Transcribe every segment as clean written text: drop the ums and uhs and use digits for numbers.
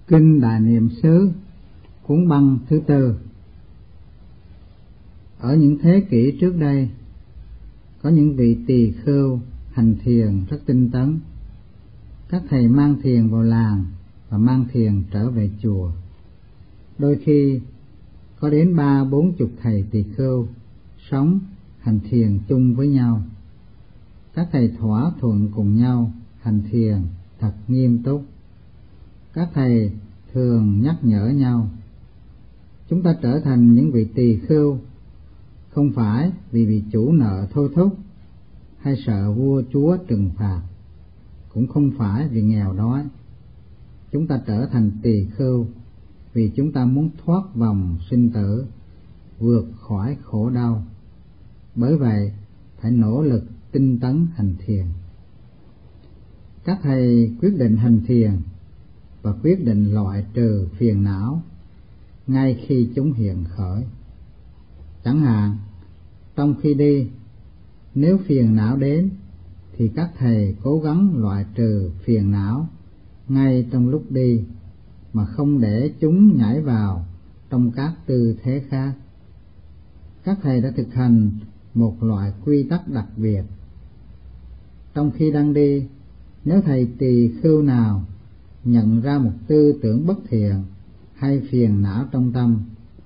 Kinh Đại Niệm xứ, cuốn băng thứ tư. Ở những thế kỷ trước đây, có những vị tỳ khưu hành thiền rất tinh tấn. Các thầy mang thiền vào làng và mang thiền trở về chùa. Đôi khi có đến 30-40 thầy tỳ khưu sống hành thiền chung với nhau. Các thầy thỏa thuận cùng nhau hành thiền thật nghiêm túc. Các thầy thường nhắc nhở nhau: chúng ta trở thành những vị tỳ khưu không phải vì bị chủ nợ thôi thúc hay sợ vua chúa trừng phạt, cũng không phải vì nghèo đói. Chúng ta trở thành tỳ khưu vì chúng ta muốn thoát vòng sinh tử, vượt khỏi khổ đau. Bởi vậy phải nỗ lực tinh tấn hành thiền. Các thầy quyết định hành thiền và quyết định loại trừ phiền não ngay khi chúng hiện khởi. Chẳng hạn, trong khi đi, nếu phiền não đến thì các thầy cố gắng loại trừ phiền não ngay trong lúc đi, mà không để chúng nhảy vào trong các tư thế khác. Các thầy đã thực hành một loại quy tắc đặc biệt. Trong khi đang đi, nếu thầy tỳ khưu nào nhận ra một tư tưởng bất thiện hay phiền não trong tâm,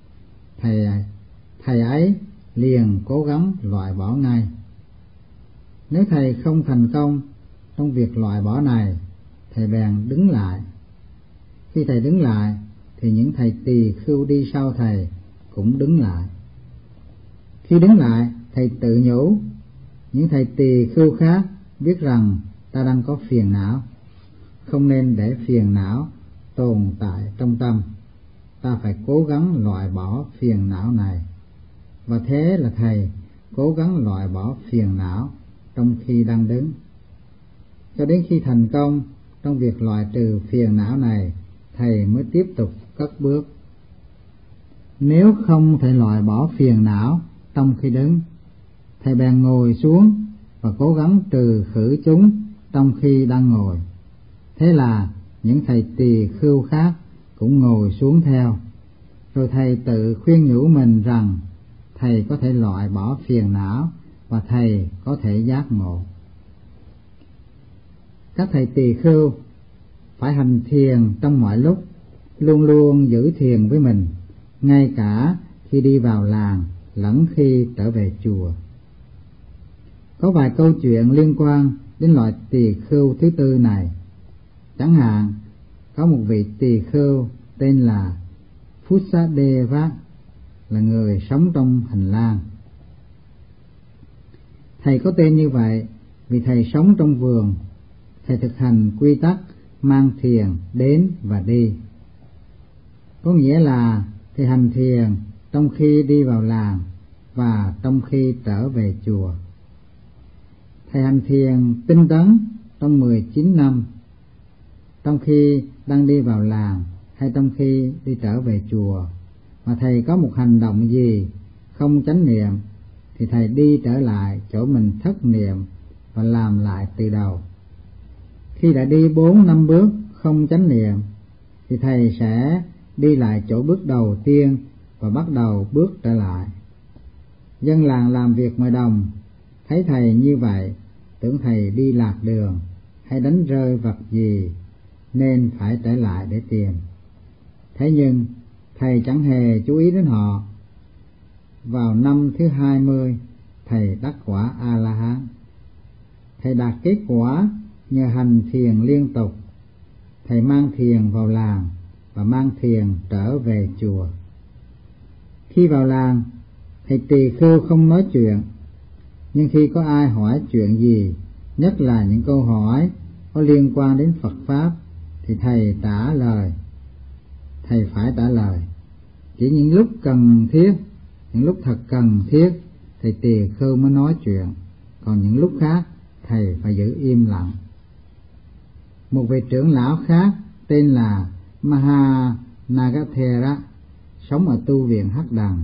thầy ấy liền cố gắng loại bỏ ngay. Nếu thầy không thành công trong việc loại bỏ này, thầy bèn đứng lại. Khi thầy đứng lại thì những thầy tỳ khưu đi sau thầy cũng đứng lại. Khi đứng lại, thầy tự nhủ: những thầy tỳ khưu khác biết rằng ta đang có phiền não, không nên để phiền não tồn tại trong tâm, ta phải cố gắng loại bỏ phiền não này. Và thế là thầy cố gắng loại bỏ phiền não trong khi đang đứng. Cho đến khi thành công trong việc loại trừ phiền não này, thầy mới tiếp tục cất bước. Nếu không thể loại bỏ phiền não trong khi đứng, thầy bèn ngồi xuống và cố gắng trừ khử chúng trong khi đang ngồi. Thế là những thầy tỳ khưu khác cũng ngồi xuống theo. Rồi thầy tự khuyên nhủ mình rằng thầy có thể loại bỏ phiền não và thầy có thể giác ngộ. Các thầy tỳ khưu phải hành thiền trong mọi lúc, luôn luôn giữ thiền với mình, ngay cả khi đi vào làng lẫn khi trở về chùa. Có vài câu chuyện liên quan đến loại tỳ khưu thứ tư này. Chẳng hạn, có một vị tỳ khưu tên là Phussadeva, là người sống trong hành lang. Thầy có tên như vậy vì thầy sống trong vườn. Thầy thực hành quy tắc mang thiền đến và đi. Có nghĩa là thầy hành thiền trong khi đi vào làng và trong khi trở về chùa. Thầy hành thiền tinh tấn trong 19 năm. Trong khi đang đi vào làng hay trong khi đi trở về chùa, mà thầy có một hành động gì không chánh niệm, thì thầy đi trở lại chỗ mình thất niệm và làm lại từ đầu. Khi đã đi 4-5 bước không chánh niệm, thì thầy sẽ đi lại chỗ bước đầu tiên và bắt đầu bước trở lại. Dân làng làm việc ngoài đồng thấy thầy như vậy, tưởng thầy đi lạc đường hay đánh rơi vật gì nên phải trở lại để tìm. Thế nhưng thầy chẳng hề chú ý đến họ. Vào năm thứ 20, thầy đắc quả A-la-hán. Thầy đạt kết quả nhờ hành thiền liên tục. Thầy mang thiền vào làng và mang thiền trở về chùa. Khi vào làng, thầy tỳ khưu không nói chuyện, nhưng khi có ai hỏi chuyện gì, nhất là những câu hỏi có liên quan đến Phật Pháp, thì thầy trả lời. Thầy phải trả lời. Chỉ những lúc cần thiết, những lúc thật cần thiết, thầy tỳ khưu mới nói chuyện, còn những lúc khác thầy phải giữ im lặng. Một vị trưởng lão khác tên là Mahanagathera sống ở tu viện Hắc Đằng.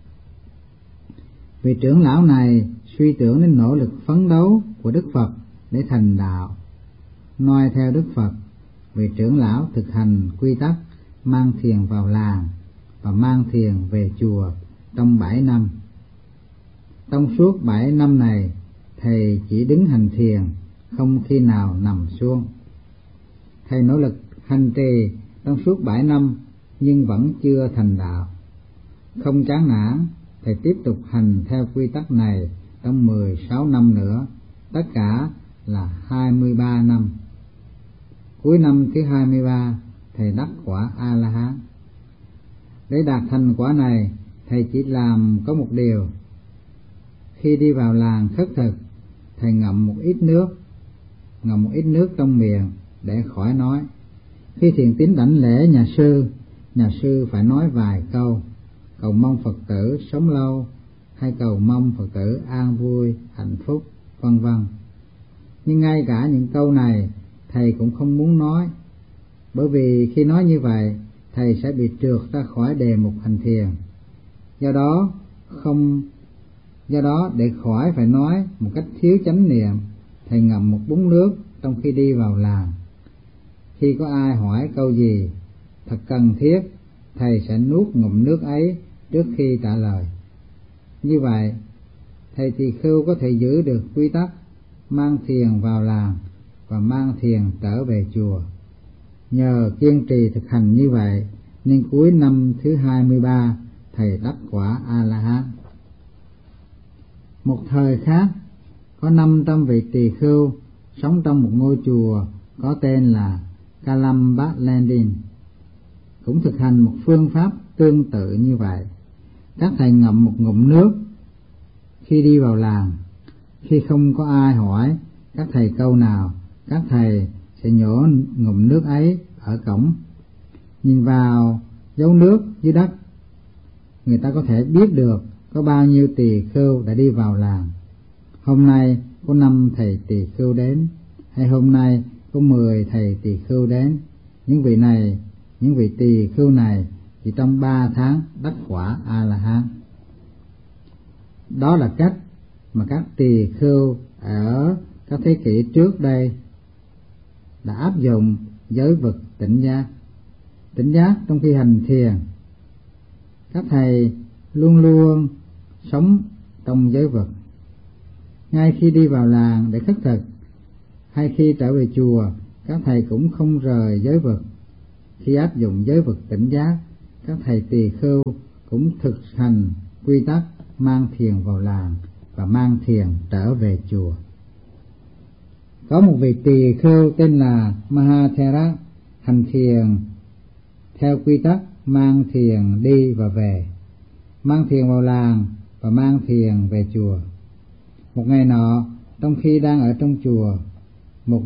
Vị trưởng lão này suy tưởng đến nỗ lực phấn đấu của Đức Phật để thành đạo. Noi theo Đức Phật, vị trưởng lão thực hành quy tắc mang thiền vào làng và mang thiền về chùa trong 7 năm. Trong suốt 7 năm này, thầy chỉ đứng hành thiền, không khi nào nằm xuống. Thầy nỗ lực hành trì trong suốt 7 năm nhưng vẫn chưa thành đạo. Không chán nản, thầy tiếp tục hành theo quy tắc này trong 16 năm nữa, tất cả là 23 năm. Cuối năm thứ 23, thầy đắc quả A-la-hán. Để đạt thành quả này, thầy chỉ làm có một điều. Khi đi vào làng khất thực, thầy ngậm một ít nước trong miệng để khỏi nói. Khi thiền tín đảnh lễ nhà sư phải nói vài câu, cầu mong Phật tử sống lâu hay cầu mong Phật tử an vui, hạnh phúc, vân vân. Nhưng ngay cả những câu này thầy cũng không muốn nói, bởi vì khi nói như vậy thầy sẽ bị trượt ra khỏi đề mục hành thiền. Do đó để khỏi phải nói một cách thiếu chánh niệm, thầy ngậm một búng nước trong khi đi vào làng. Khi có ai hỏi câu gì thật cần thiết, thầy sẽ nuốt ngụm nước ấy trước khi trả lời. Như vậy, thầy tỳ khưu có thể giữ được quy tắc mang thiền vào làng và mang thiền trở về chùa. Nhờ kiên trì thực hành như vậy nên cuối năm thứ 23 thầy đắc quả A-la-hán. Một thời khác, có 500 vị tỳ khưu sống trong một ngôi chùa có tên là Kalambalandin, cũng thực hành một phương pháp tương tự như vậy. Các thầy ngậm một ngụm nước khi đi vào làng. Khi không có ai hỏi các thầy câu nào, các thầy sẽ nhổ ngụm nước ấy ở cổng. Nhìn vào dấu nước dưới đất, người ta có thể biết được có bao nhiêu tỳ khưu đã đi vào làng. Hôm nay có 5 thầy tỳ khưu đến, hay hôm nay có 10 thầy tỳ khưu đến. Những vị tỳ khưu này chỉ trong 3 tháng đắc quả A-la-hán. Đó là cách mà các tỳ khưu ở các thế kỷ trước đây đã áp dụng giới vực tỉnh giác. Tỉnh giác trong khi hành thiền, các thầy luôn luôn sống trong giới vực. Ngay khi đi vào làng để khất thực hay khi trở về chùa, các thầy cũng không rời giới vực. Khi áp dụng giới vực tỉnh giác, các thầy tỳ khưu cũng thực hành quy tắc mang thiền vào làng và mang thiền trở về chùa. Có một vị tỳ khưu tên là Mahathera hành thiền theo quy tắc mang thiền đi và về, mang thiền vào làng và mang thiền về chùa. Một ngày nọ, trong khi đang ở trong chùa, một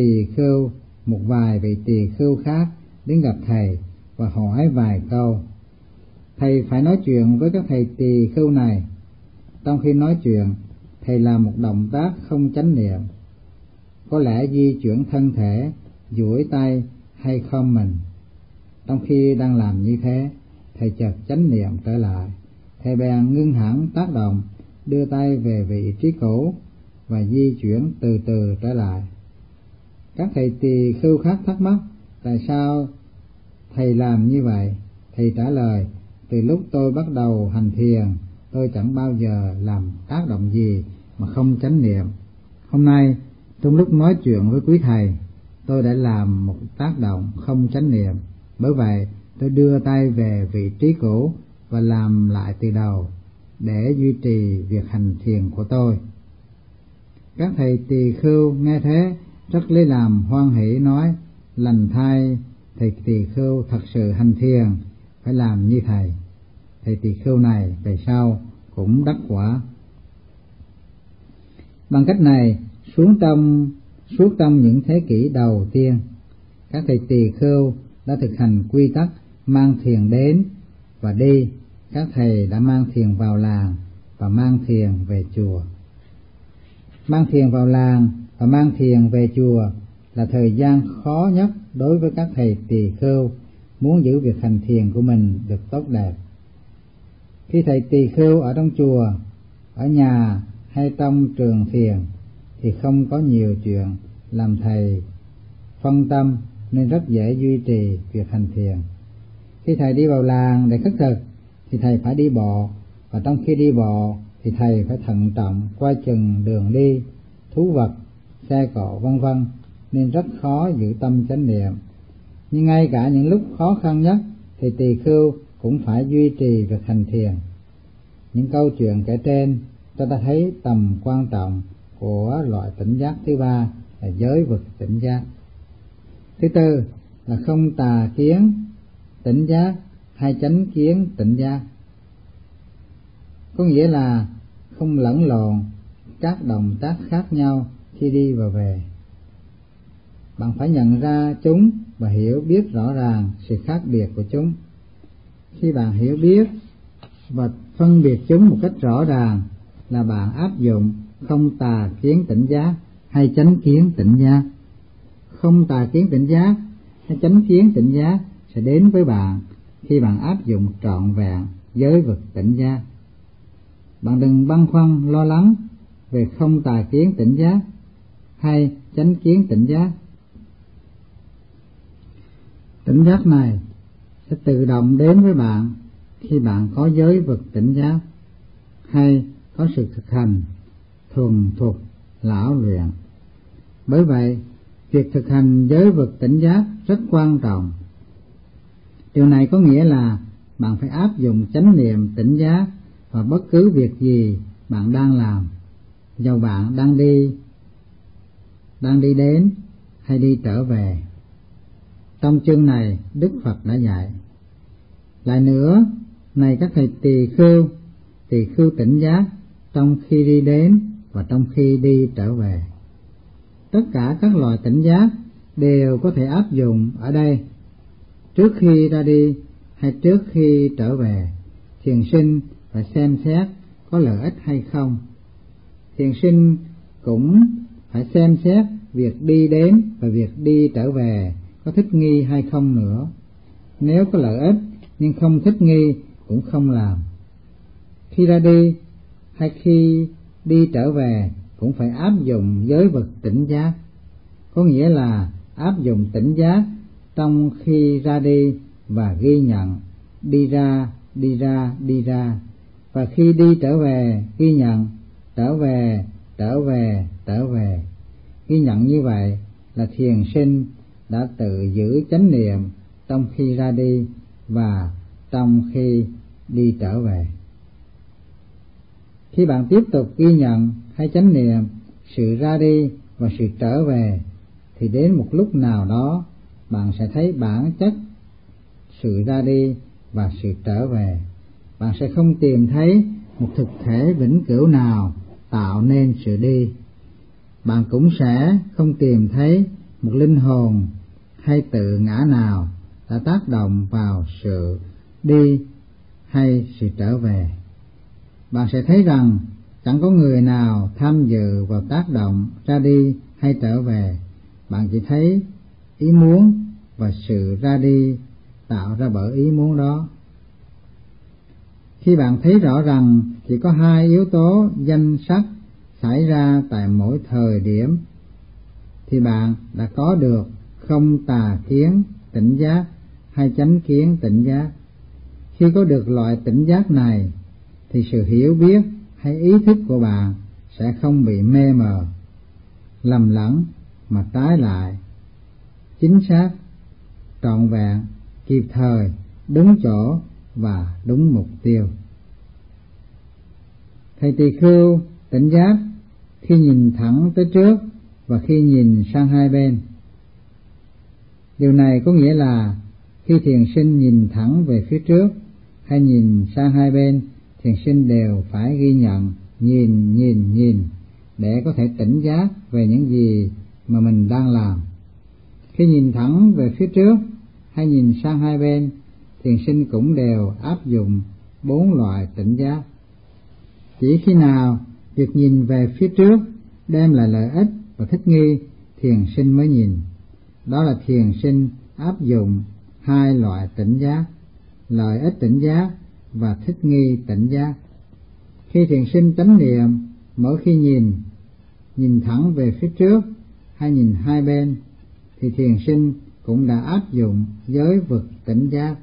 vài vị tỳ khưu khác đến gặp thầy và hỏi vài câu. Thầy phải nói chuyện với các thầy tỳ khưu này. Trong khi nói chuyện, thầy làm một động tác không chánh niệm, có lẽ di chuyển thân thể, duỗi tay hay khom mình. Trong khi đang làm như thế, thầy chợt chánh niệm trở lại. Thầy bèn ngưng hẳn tác động, đưa tay về vị trí cũ và di chuyển từ từ trở lại. Các thầy tỳ khưu khác thắc mắc tại sao thầy làm như vậy. Thầy trả lời: từ lúc tôi bắt đầu hành thiền, tôi chẳng bao giờ làm tác động gì mà không chánh niệm. Hôm nay, trong lúc nói chuyện với quý thầy, tôi đã làm một tác động không chánh niệm. Bởi vậy, tôi đưa tay về vị trí cũ và làm lại từ đầu để duy trì việc hành thiền của tôi. Các thầy tỳ khưu nghe thế rất lấy làm hoan hỷ, nói: lành thay, thầy tỳ khưu thật sự hành thiền, phải làm như thầy. Thầy tỳ khưu này về sau cũng đắc quả. Bằng cách này, suốt trong những thế kỷ đầu tiên, các thầy tỳ khưu đã thực hành quy tắc mang thiền đến và đi. Các thầy đã mang thiền vào làng và mang thiền về chùa. Mang thiền vào làng và mang thiền về chùa là thời gian khó nhất đối với các thầy tỳ khưu muốn giữ việc hành thiền của mình được tốt đẹp. Khi thầy tỳ khưu ở trong chùa, ở nhà hay trong trường thiền thì không có nhiều chuyện làm thầy phân tâm nên rất dễ duy trì việc hành thiền. Khi thầy đi vào làng để khất thực thì thầy phải đi bộ, và trong khi đi bộ thì thầy phải thận trọng coi chừng đường đi, thú vật, xe cộ vân vân, nên rất khó giữ tâm chánh niệm. Nhưng ngay cả những lúc khó khăn nhất thì tỳ khưu cũng phải duy trì việc hành thiền. Những câu chuyện kể trên cho ta thấy tầm quan trọng của loại tỉnh giác thứ ba là giới vực tỉnh giác. Thứ tư là không tà kiến tỉnh giác hay chánh kiến tỉnh giác, có nghĩa là không lẫn lộn các động tác khác nhau khi đi và về. Bạn phải nhận ra chúng và hiểu biết rõ ràng sự khác biệt của chúng. Khi bạn hiểu biết và phân biệt chúng một cách rõ ràng là bạn áp dụng không tà kiến tỉnh giác hay chánh kiến tỉnh giác. Không tà kiến tỉnh giác hay chánh kiến tỉnh giác sẽ đến với bạn khi bạn áp dụng trọn vẹn giới vực tỉnh giác. Bạn đừng băn khoăn lo lắng về không tà kiến tỉnh giác hay chánh kiến tỉnh giác. Tỉnh giác này sẽ tự động đến với bạn khi bạn có giới vực tỉnh giác hay có sự thực hành thuần thục lão luyện. Bởi vậy, việc thực hành giới vực tỉnh giác rất quan trọng. Điều này có nghĩa là bạn phải áp dụng chánh niệm tỉnh giác vào bất cứ việc gì bạn đang làm, dầu bạn đang đi đến hay đi trở về. Trong chương này, Đức Phật đã dạy. Lại nữa, này các thầy tỳ khưu tỉnh giác trong khi đi đến và trong khi đi trở về. Tất cả các loại tỉnh giác đều có thể áp dụng ở đây. Trước khi ra đi hay trước khi trở về, thiền sinh phải xem xét có lợi ích hay không. Thiền sinh cũng phải xem xét việc đi đến và việc đi trở về có thích nghi hay không nữa. Nếu có lợi ích nhưng không thích nghi cũng không làm. Khi ra đi hay khi đi trở về cũng phải áp dụng giới vực tỉnh giác, có nghĩa là áp dụng tỉnh giác trong khi ra đi và ghi nhận đi ra, và khi đi trở về ghi nhận trở về. Ghi nhận như vậy là thiền sinh đã tự giữ chánh niệm trong khi ra đi và trong khi đi trở về. Khi bạn tiếp tục ghi nhận hay chánh niệm sự ra đi và sự trở về thì đến một lúc nào đó bạn sẽ thấy bản chất sự ra đi và sự trở về. Bạn sẽ không tìm thấy một thực thể vĩnh cửu nào tạo nên sự đi. Bạn cũng sẽ không tìm thấy một linh hồn hay tự ngã nào đã tác động vào sự đi hay sự trở về. Bạn sẽ thấy rằng chẳng có người nào tham dự vào tác động ra đi hay trở về. Bạn chỉ thấy ý muốn và sự ra đi tạo ra bởi ý muốn đó. Khi bạn thấy rõ rằng chỉ có hai yếu tố danh sắc xảy ra tại mỗi thời điểm thì bạn đã có được không tà kiến tỉnh giác hay chánh kiến tỉnh giác. Khi có được loại tỉnh giác này thì sự hiểu biết hay ý thức của bạn sẽ không bị mê mờ, lầm lẫn, mà trái lại chính xác, trọn vẹn, kịp thời, đúng chỗ và đúng mục tiêu. Thầy tỳ khưu tỉnh giác khi nhìn thẳng tới trước và khi nhìn sang hai bên. Điều này có nghĩa là khi thiền sinh nhìn thẳng về phía trước hay nhìn sang hai bên, thiền sinh đều phải ghi nhận, nhìn để có thể tỉnh giác về những gì mà mình đang làm. Khi nhìn thẳng về phía trước hay nhìn sang hai bên, thiền sinh cũng đều áp dụng 4 loại tỉnh giác. Chỉ khi nào việc nhìn về phía trước đem lại lợi ích và thích nghi, thiền sinh mới nhìn. Đó là thiền sinh áp dụng 2 loại tỉnh giác, lợi ích tỉnh giác và thích nghi tỉnh giác. Khi thiền sinh chánh niệm mỗi khi nhìn thẳng về phía trước hay nhìn hai bên, thì thiền sinh cũng đã áp dụng giới vực tỉnh giác.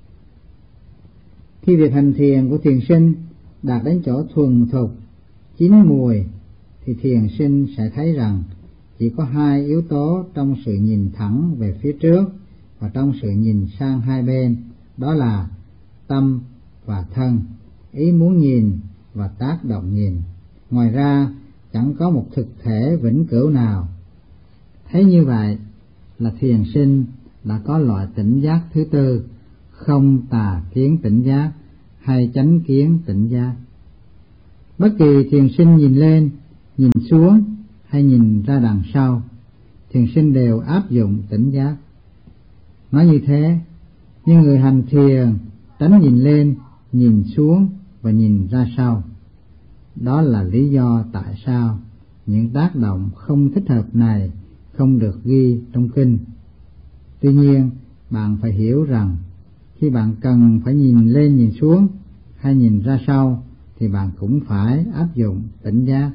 Khi việc hành thiền của thiền sinh đạt đến chỗ thuần thục, chín mùi, thì thiền sinh sẽ thấy rằng chỉ có hai yếu tố trong sự nhìn thẳng về phía trước và trong sự nhìn sang hai bên, đó là tâm và thân, ý muốn nhìn và tác động nhìn. Ngoài ra chẳng có một thực thể vĩnh cửu nào. Thấy như vậy là thiền sinh đã có loại tỉnh giác thứ tư, không tà kiến tỉnh giác hay chánh kiến tỉnh giác. Bất kỳ thiền sinh nhìn lên, nhìn xuống hay nhìn ra đằng sau, thiền sinh đều áp dụng tỉnh giác. Nói như thế, nhưng người hành thiền tránh nhìn lên, nhìn xuống và nhìn ra sau. Đó là lý do tại sao những tác động không thích hợp này không được ghi trong kinh. Tuy nhiên, bạn phải hiểu rằng khi bạn cần phải nhìn lên nhìn xuống hay nhìn ra sau thì bạn cũng phải áp dụng tỉnh giác.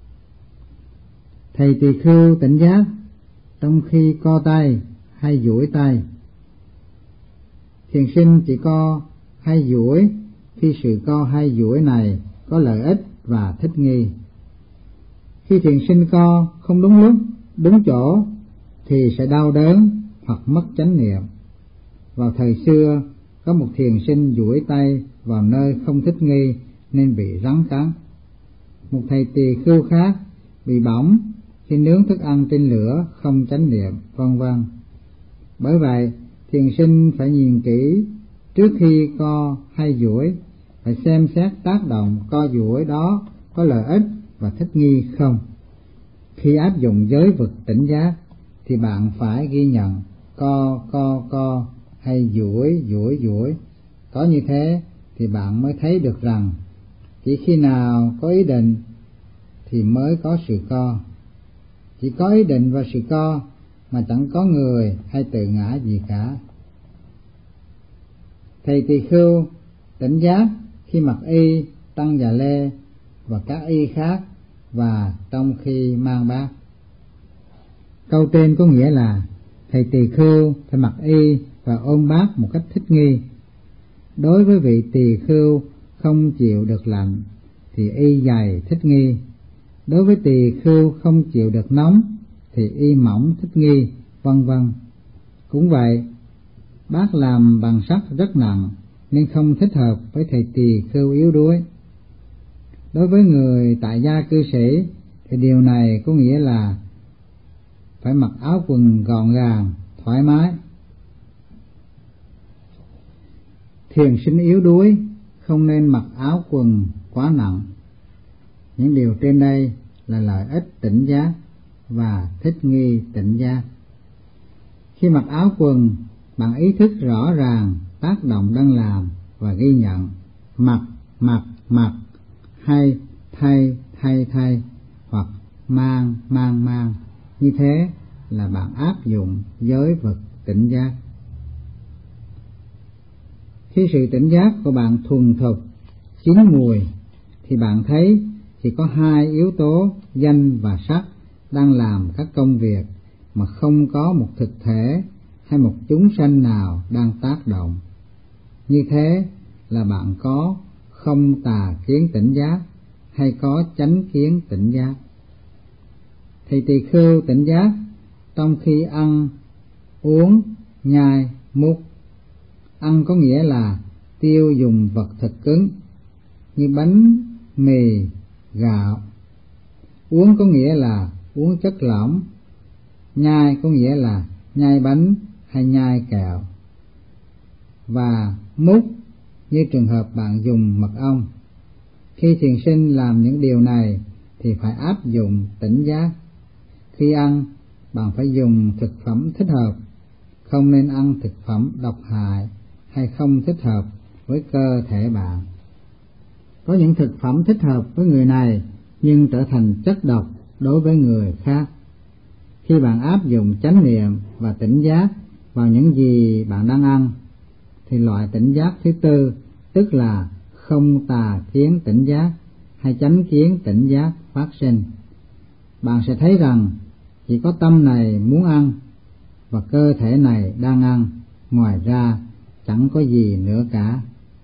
Thầy tỳ khưu tỉnh giác trong khi co tay hay duỗi tay. Thiền sinh chỉ co hay duỗi khi sự co hay duỗi này có lợi ích và thích nghi. Khi thiền sinh co không đúng lúc, đúng chỗ thì sẽ đau đớn hoặc mất chánh niệm. Vào thời xưa, có một thiền sinh duỗi tay vào nơi không thích nghi nên bị rắn cắn. Một thầy tỳ khưu khác bị bỏng khi nướng thức ăn trên lửa không chánh niệm, vân vân. Bởi vậy, thiền sinh phải nhìn kỹ trước khi co hay duỗi, phải xem xét tác động co duỗi đó có lợi ích và thích nghi không. Khi áp dụng giới vực tỉnh giác thì bạn phải ghi nhận co hay duỗi. Có như thế thì bạn mới thấy được rằng chỉ khi nào có ý định thì mới có sự co. Chỉ có ý định và sự co mà chẳng có người hay tự ngã gì cả. Thầy tỳ khưu tỉnh giác khi mặc y, tăng già lê và các y khác và trong khi mang bát. Câu trên có nghĩa là thầy tỳ khưu phải mặc y và ôm bát một cách thích nghi. Đối với vị tỳ khưu không chịu được lạnh thì y dày thích nghi. Đối với tỳ khưu không chịu được nóng thì y mỏng thích nghi, vân vân. Cũng vậy, bát làm bằng sắt rất nặng nên không thích hợp với thầy tỳ khưu yếu đuối. Đối với người tại gia cư sĩ thì điều này có nghĩa là phải mặc áo quần gọn gàng, thoải mái. Thiền sinh yếu đuối không nên mặc áo quần quá nặng. Những điều trên đây là lợi ích tỉnh giác và thích nghi tỉnh giác. Khi mặc áo quần, bạn ý thức rõ ràng tác động đang làm và ghi nhận mặc hay thay hoặc mang. Như thế là bạn áp dụng giới vực tỉnh giác. Khi sự tỉnh giác của bạn thuần thục, chín mùi thì bạn thấy chỉ có hai yếu tố danh và sắc đang làm các công việc mà không có một thực thể hay một chúng sanh nào đang tác động. Như thế là bạn có không tà kiến tỉnh giác hay có chánh kiến tỉnh giác. Thầy tỳ khưu tỉnh giác trong khi ăn, uống, nhai, mút. Ăn có nghĩa là tiêu dùng vật thực cứng như bánh, mì, gạo. Uống có nghĩa là uống chất lỏng. Nhai có nghĩa là nhai bánh hay nhai kẹo. Và mút như trường hợp bạn dùng mật ong. Khi thiền sinh làm những điều này thì phải áp dụng tỉnh giác. Khi ăn, bạn phải dùng thực phẩm thích hợp, không nên ăn thực phẩm độc hại hay không thích hợp với cơ thể bạn. Có những thực phẩm thích hợp với người này nhưng trở thành chất độc đối với người khác. Khi bạn áp dụng chánh niệm và tỉnh giác vào những gì bạn đang ăn thì loại tỉnh giác thứ tư, tức là không tà kiến tỉnh giác hay chánh kiến tỉnh giác phát sinh. Bạn sẽ thấy rằng chỉ có tâm này muốn ăn, và cơ thể này đang ăn, ngoài ra chẳng có gì nữa cả.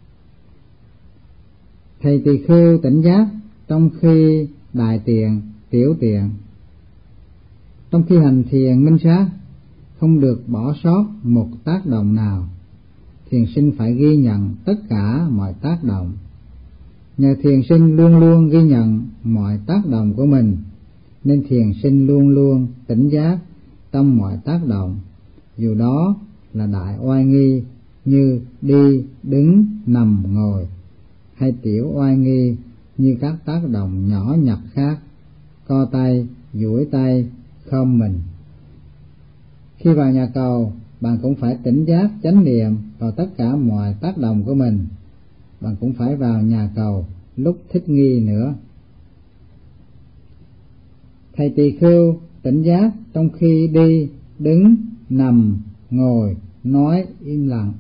Thầy tỳ khưu tỉnh giác trong khi đại tiện, tiểu tiện. Trong khi hành thiền minh sát, không được bỏ sót một tác động nào. Thiền sinh phải ghi nhận tất cả mọi tác động. Nhờ thiền sinh luôn luôn ghi nhận mọi tác động của mình, nên thiền sinh luôn luôn tỉnh giác trong mọi tác động, dù đó là đại oai nghi như đi, đứng, nằm, ngồi, hay tiểu oai nghi như các tác động nhỏ nhặt khác, co tay, duỗi tay, khom mình. Khi vào nhà cầu, bạn cũng phải tỉnh giác chánh niệm vào tất cả mọi tác động của mình. Bạn cũng phải vào nhà cầu lúc thích nghi nữa. Thầy tỳ khưu tỉnh giác trong khi đi, đứng, nằm, ngồi, nói im lặng.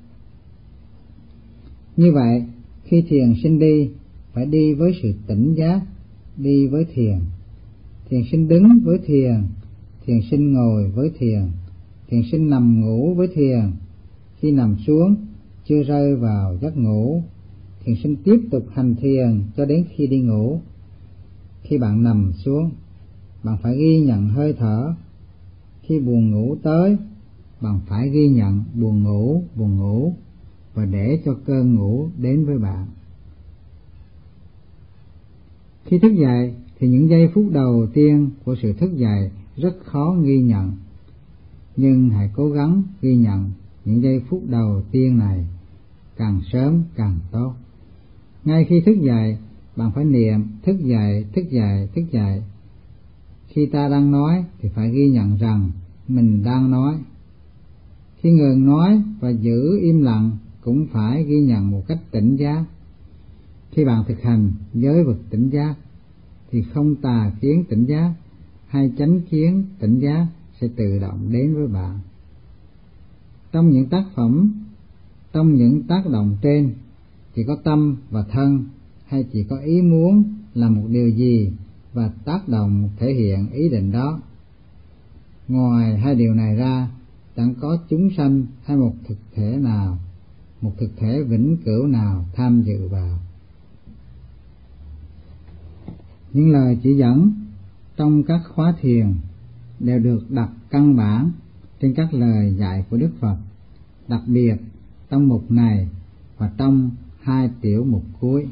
Như vậy, khi thiền sinh đi, phải đi với sự tỉnh giác, đi với thiền. Thiền sinh đứng với thiền, thiền sinh ngồi với thiền, thiền sinh nằm ngủ với thiền. Khi nằm xuống, chưa rơi vào giấc ngủ, thiền sinh tiếp tục hành thiền cho đến khi đi ngủ. Khi bạn nằm xuống, bạn phải ghi nhận hơi thở. Khi buồn ngủ tới, bạn phải ghi nhận buồn ngủ, và để cho cơn ngủ đến với bạn. Khi thức dậy thì những giây phút đầu tiên của sự thức dậy rất khó ghi nhận, nhưng hãy cố gắng ghi nhận những giây phút đầu tiên này, càng sớm càng tốt. Ngay khi thức dậy, bạn phải niệm thức dậy, thức dậy, thức dậy. Khi ta đang nói thì phải ghi nhận rằng mình đang nói. Khi ngừng nói và giữ im lặng cũng phải ghi nhận một cách tỉnh giác. Khi bạn thực hành giới vực tỉnh giác thì không tà kiến tỉnh giác hay chánh kiến tỉnh giác sẽ tự động đến với bạn. Trong những tác phẩm, trong những tác động trên, chỉ có tâm và thân, hay chỉ có ý muốn làm một điều gì và tác động thể hiện ý định đó. Ngoài hai điều này ra, chẳng có chúng sanh hay một thực thể nào, một thực thể vĩnh cửu nào tham dự vào. Những lời chỉ dẫn trong các khóa thiền đều được đặt căn bản trên các lời dạy của Đức Phật, đặc biệt trong mục này và trong 2 tiểu mục cuối.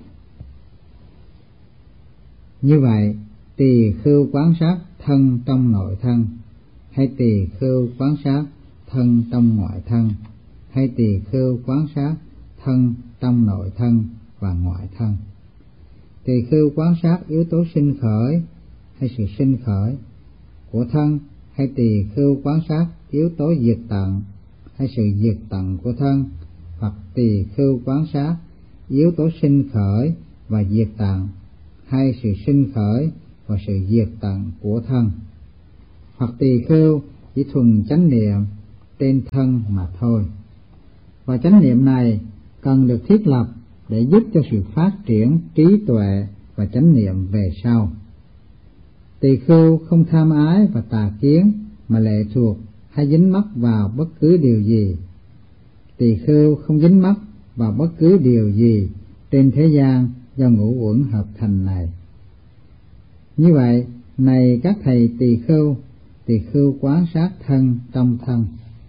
Như vậy, tỳ khưu quán sát thân trong nội thân, hay tỳ khưu quán sát thân trong ngoại thân, hay tỳ khưu quán sát thân trong nội thân và ngoại thân. Tỳ khưu quán sát yếu tố sinh khởi hay sự sinh khởi của thân, hay tỳ khưu quan sát yếu tố diệt tận hay sự diệt tận của thân, hoặc tỳ khưu quan sát yếu tố sinh khởi và diệt tận hay sự sinh khởi và sự diệt tận của thân, hoặc tỳ khưu chỉ thuần chánh niệm trên thân mà thôi. Và chánh niệm này cần được thiết lập để giúp cho sự phát triển trí tuệ và chánh niệm về sau. Tỳ khưu không tham ái và tà kiến mà lệ thuộc hay dính mắc vào bất cứ điều gì. Tỳ khưu không dính mắc vào bất cứ điều gì trên thế gian do ngũ uẩn hợp thành này. Như vậy, này các thầy tỳ khưu quán sát thân trong thân.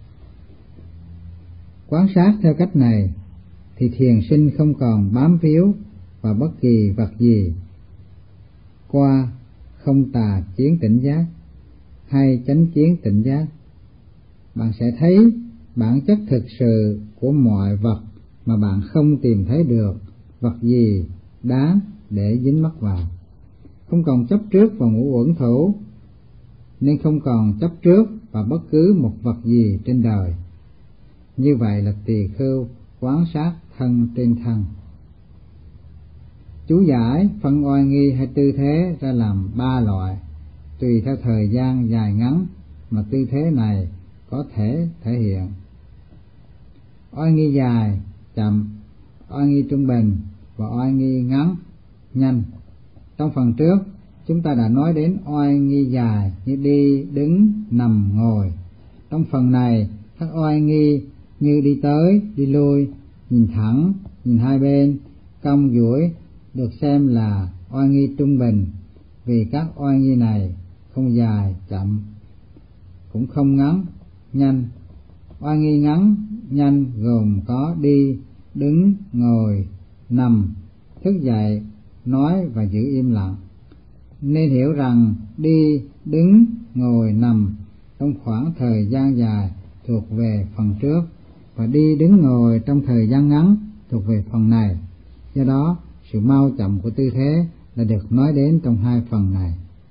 Quán sát theo cách này thì thiền sinh không còn bám víu vào bất kỳ vật gì qua không tà kiến tỉnh giác hay chánh kiến tỉnh giác. Bạn sẽ thấy bản chất thực sự của mọi vật mà bạn không tìm thấy được vật gì đáng để dính mắc vào. Không còn chấp trước vào ngũ uẩn thủ, nên không còn chấp trước vào bất cứ một vật gì trên đời. Như vậy là tỳ khưu quán sát thân trên thân. Chú giải phân oai nghi hay tư thế ra làm 3 loại, tùy theo thời gian dài ngắn mà tư thế này có thể thể hiện. Oai nghi dài, chậm, oai nghi trung bình và oai nghi ngắn, nhanh. Trong phần trước, chúng ta đã nói đến oai nghi dài như đi, đứng, nằm, ngồi. Trong phần này, các oai nghi như đi tới, đi lui, nhìn thẳng, nhìn hai bên, cong duỗi được xem là oai nghi trung bình, vì các oai nghi này không dài, chậm, cũng không ngắn, nhanh. Oai nghi ngắn, nhanh gồm có đi, đứng, ngồi, nằm, thức dậy, nói và giữ im lặng. Nên hiểu rằng đi, đứng, ngồi, nằm trong khoảng thời gian dài thuộc về phần trước, và đi, đứng, ngồi trong thời gian ngắn thuộc về phần này. Do đó, sự mau chậm của tư thế là được nói đến trong hai phần này.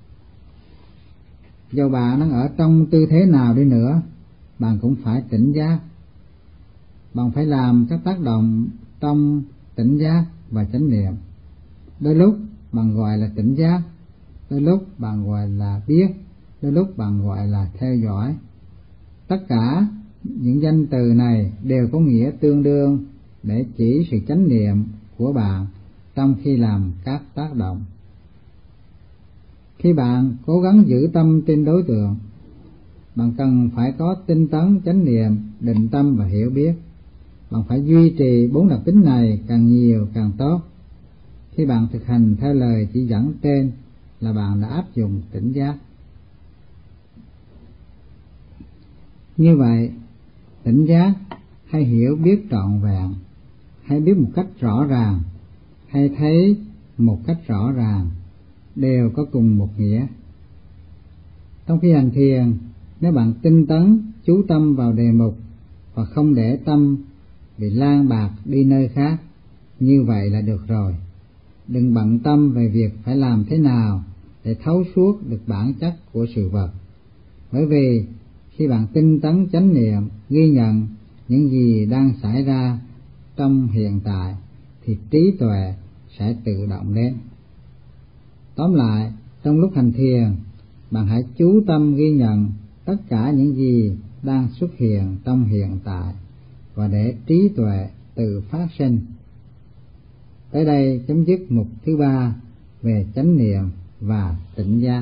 Dầu bạn đang ở trong tư thế nào đi nữa, bạn cũng phải tỉnh giác. Bạn phải làm các tác động trong tỉnh giác và chánh niệm. Đôi lúc bạn gọi là tỉnh giác, đôi lúc bạn gọi là biết, đôi lúc bạn gọi là theo dõi. Tất cả những danh từ này đều có nghĩa tương đương để chỉ sự chánh niệm của bạn trong khi làm các tác động. Khi bạn cố gắng giữ tâm trên đối tượng, bạn cần phải có tinh tấn chánh niệm, định tâm và hiểu biết. Bạn phải duy trì 4 đặc tính này càng nhiều càng tốt. Khi bạn thực hành theo lời chỉ dẫn trên là bạn đã áp dụng tỉnh giác. Như vậy, tỉnh giác hay hiểu biết trọn vẹn, hay biết một cách rõ ràng, hay thấy một cách rõ ràng đều có cùng một nghĩa. Trong khi hành thiền, nếu bạn tinh tấn chú tâm vào đề mục và không để tâm bị lang bạc đi nơi khác, như vậy là được rồi. Đừng bận tâm về việc phải làm thế nào để thấu suốt được bản chất của sự vật. Bởi vì khi bạn tinh tấn chánh niệm, ghi nhận những gì đang xảy ra trong hiện tại, thì trí tuệ sẽ tự động đến. Tóm lại, trong lúc hành thiền, bạn hãy chú tâm ghi nhận tất cả những gì đang xuất hiện trong hiện tại và để trí tuệ tự phát sinh. Tới đây chấm dứt mục thứ 3 về chánh niệm và tỉnh giác.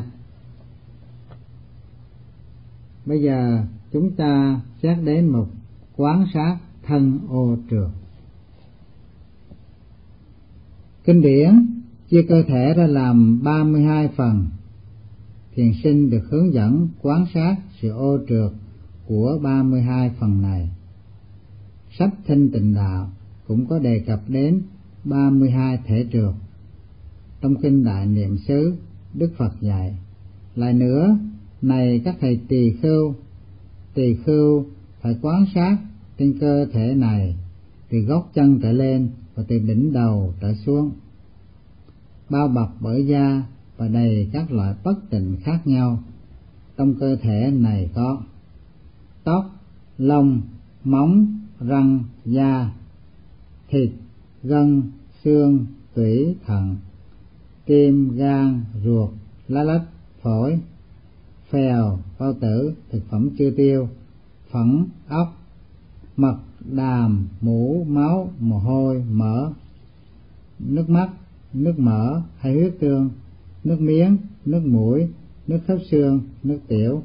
Bây giờ chúng ta xét đến mục quán sát thân ô trượt. Kinh điển chia cơ thể ra làm 32 phần. Thiền sinh được hướng dẫn quan sát sự ô trượt của 32 phần này. Sách Thanh Tịnh Đạo cũng có đề cập đến 32 thể trượt. Trong kinh Đại Niệm xứ, Đức Phật dạy: lại nữa, này các thầy tỳ khưu phải quan sát trên cơ thể này từ gót chân trở lên và từ đỉnh đầu trở xuống, bao bọc bởi da và đầy các loại bất tịnh khác nhau. Trong cơ thể này có tóc, lông, móng, răng, da, thịt, gân, xương, tủy, thận, tim, gan, ruột, lá lách, phổi, phèo, bao tử, thực phẩm chưa tiêu, phẫn, óc, mật, đàm, mũ, máu, mồ hôi, mỡ, nước mắt, nước mỡ hay huyết tương, nước miếng, nước mũi, nước khớp xương, nước tiểu.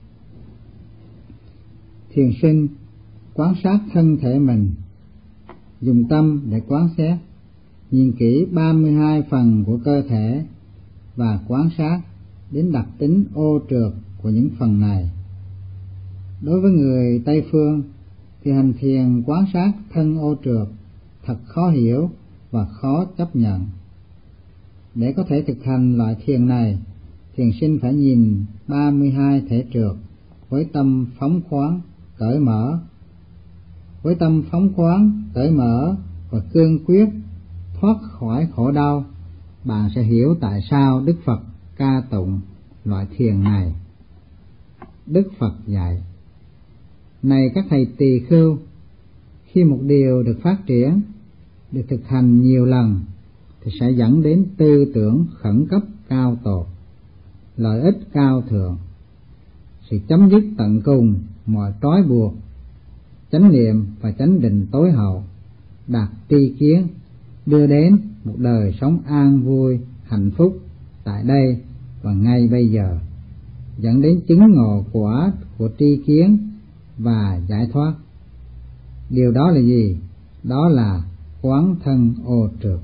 Thiền sinh quan sát thân thể mình, dùng tâm để quán xét, nhìn kỹ 32 phần của cơ thể và quan sát đến đặc tính ô trượt của những phần này. Đối với người Tây phương thì hành thiền quan sát thân ô trượt thật khó hiểu và khó chấp nhận. Để có thể thực hành loại thiền này, thiền sinh phải nhìn 32 thể trượt với tâm phóng khoáng, cởi mở. Với tâm phóng khoáng, cởi mở và cương quyết thoát khỏi khổ đau, bạn sẽ hiểu tại sao Đức Phật ca tụng loại thiền này. Đức Phật dạy: này các thầy tỳ khưu, khi một điều được phát triển, được thực hành nhiều lần, thì sẽ dẫn đến tư tưởng khẩn cấp cao tột, lợi ích cao thượng, sự chấm dứt tận cùng mọi trói buộc, chánh niệm và chánh định tối hậu, đạt tri kiến, đưa đến một đời sống an vui, hạnh phúc tại đây và ngay bây giờ, dẫn đến chứng ngộ quả của tri kiến và giải thoát. Điều đó là gì? Đó là quán thân ô trượt.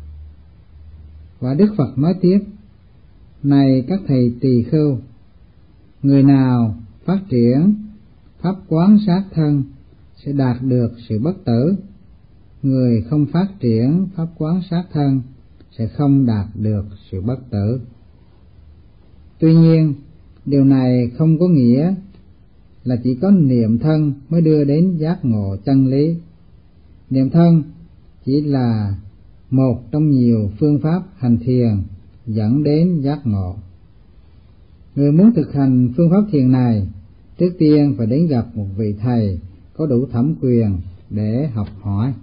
Và Đức Phật nói tiếp: này các thầy tỳ khưu, người nào phát triển pháp quán sát thân sẽ đạt được sự bất tử, người không phát triển pháp quán sát thân sẽ không đạt được sự bất tử. Tuy nhiên, điều này không có nghĩa là chỉ có niệm thân mới đưa đến giác ngộ chân lý. Niệm thân chỉ là một trong nhiều phương pháp hành thiền dẫn đến giác ngộ. Người muốn thực hành phương pháp thiền này, trước tiên phải đến gặp một vị thầy có đủ thẩm quyền để học hỏi.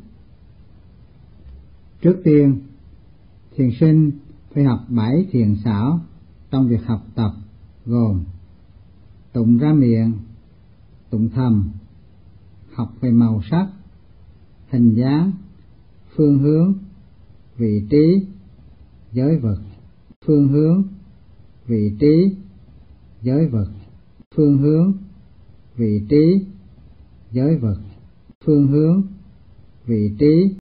Trước tiên, thiền sinh phải học 7 thiền xảo trong việc học tập, gồm tụng ra miệng, tụng thầm, học về màu sắc, hình dáng, phương hướng, vị trí, giới vực, phương hướng, vị trí, giới vực, phương hướng, vị trí, giới vực, phương hướng, vị trí,